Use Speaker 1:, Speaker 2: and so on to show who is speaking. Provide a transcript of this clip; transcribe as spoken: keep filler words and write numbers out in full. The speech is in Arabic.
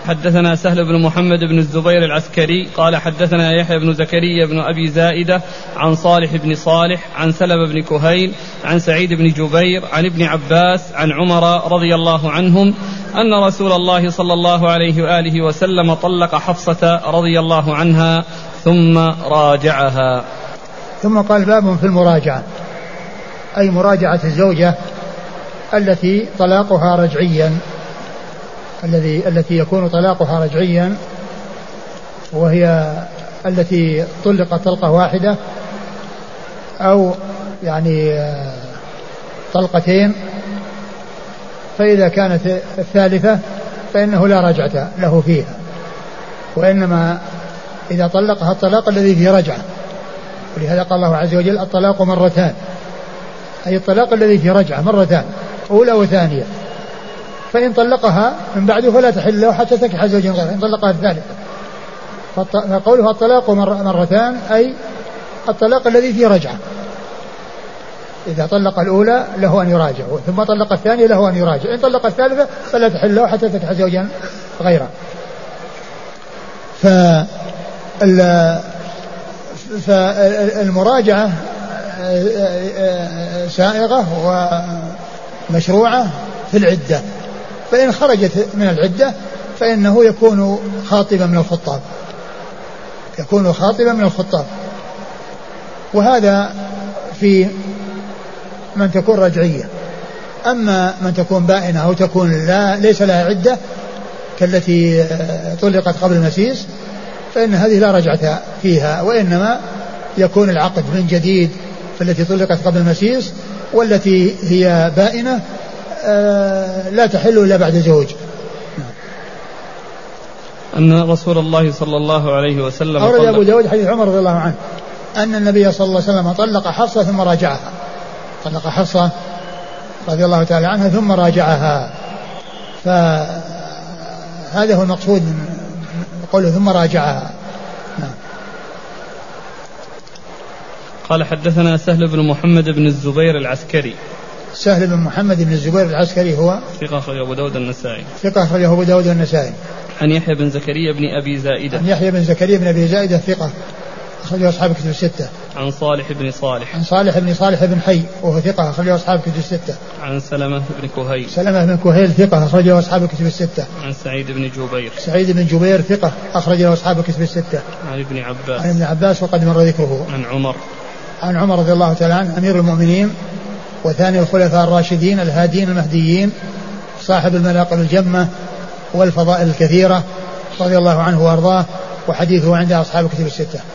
Speaker 1: حدثنا سهل بن محمد بن الزبير العسكري قال حدثنا يحيى بن زكريا بن أبي زائدة عن صالح بن صالح عن سلمة بن كهيل عن سعيد بن جبير عن ابن عباس عن عمر رضي الله عنهم أن رسول الله صلى الله عليه وآله وسلم طلق حفصة رضي الله عنها ثم راجعها.
Speaker 2: ثم قال باب في المراجعة، أي مراجعة الزوجة التي طلاقها رجعيا، الذي التي يكون طلاقها رجعيا، وهي التي طلقت طلقة واحدة أو يعني طلقتين، فإذا كانت الثالثة فإنه لا رجعة له فيها، وإنما إذا طلقها الطلاق الذي فيه رجعة. ولهذا قال الله عز وجل الطلاق مرتان، أي الطلاق الذي فيه رجعة مرتان، أولى وثانية. فإن طلقها من بعده فلا تحل له حتى تنكح زوجا غيره إن طلقها الثالثة. فقوله الطلاق مرتان أي الطلاق الذي فيه رجعة، إذا طلق الأولى له أن يراجع، ثم طلق الثانية له أن يراجع، إن طلق الثالثة فلا تحل له حتى تنكح زوجا غيره. فالمراجعة سائغة ومشروعة في العدة، فإن خرجت من العدة فإنه يكون خاطبا من الخطاب، يكون خاطبا من الخطاب. وهذا في من تكون رجعية. أما من تكون بائنة أو تكون لا ليس لها عدة كالتي طلقت قبل المسيس فإن هذه لا رجعة فيها، وإنما يكون العقد من جديد فالتي طلقت قبل المسيس، والتي هي بائنة لا تحل إلا بعد زوج.
Speaker 1: أن رسول الله صلى الله عليه وسلم
Speaker 2: أورد أبو داود حديث عمر رضي الله عنه أن النبي صلى الله عليه وسلم طلق حفصة ثم راجعها، طلق حفصة رضي الله تعالى عنها ثم راجعها. فهذا هو المقصود من قوله ثم راجعها. نعم.
Speaker 1: قال حدثنا سهل بن محمد بن الزبير العسكري.
Speaker 2: سهل بن محمد بن الزبير العسكري هو
Speaker 1: ثقة أخرجه أبو داود النسائي.
Speaker 2: ثقة أخرجه أبو داود النسائي.
Speaker 1: عن يحيى بن زكريا بن أبي زائدة.
Speaker 2: عن يحيى بن زكريا بن أبي زائدة ثقة أخرجه أصحاب كتب الستة.
Speaker 1: عن صالح بن صالح.
Speaker 2: عن صالح بن صالح بن حي وهو ثقة أخرجه أصحاب كتب الستة.
Speaker 1: عن سلمة بن كهيل.
Speaker 2: سلمة بن كهيل ثقة أخرجه أصحاب كتب الستة.
Speaker 1: عن سعيد بن جبير.
Speaker 2: سعيد بن جبير ثقة أخرجه أصحاب كتب الستة.
Speaker 1: عن ابن عباس.
Speaker 2: عن ابن عباس وقد مر ذكره.
Speaker 1: عن عمر.
Speaker 2: عن عمر رضي الله تعالى عنه أمير المؤمنين وثاني الخلفاء الراشدين الهادين المهديين صاحب المناقب الجمة والفضائل الكثيرة رضي الله عنه وأرضاه، وحديثه عند أصحاب كتب الستة.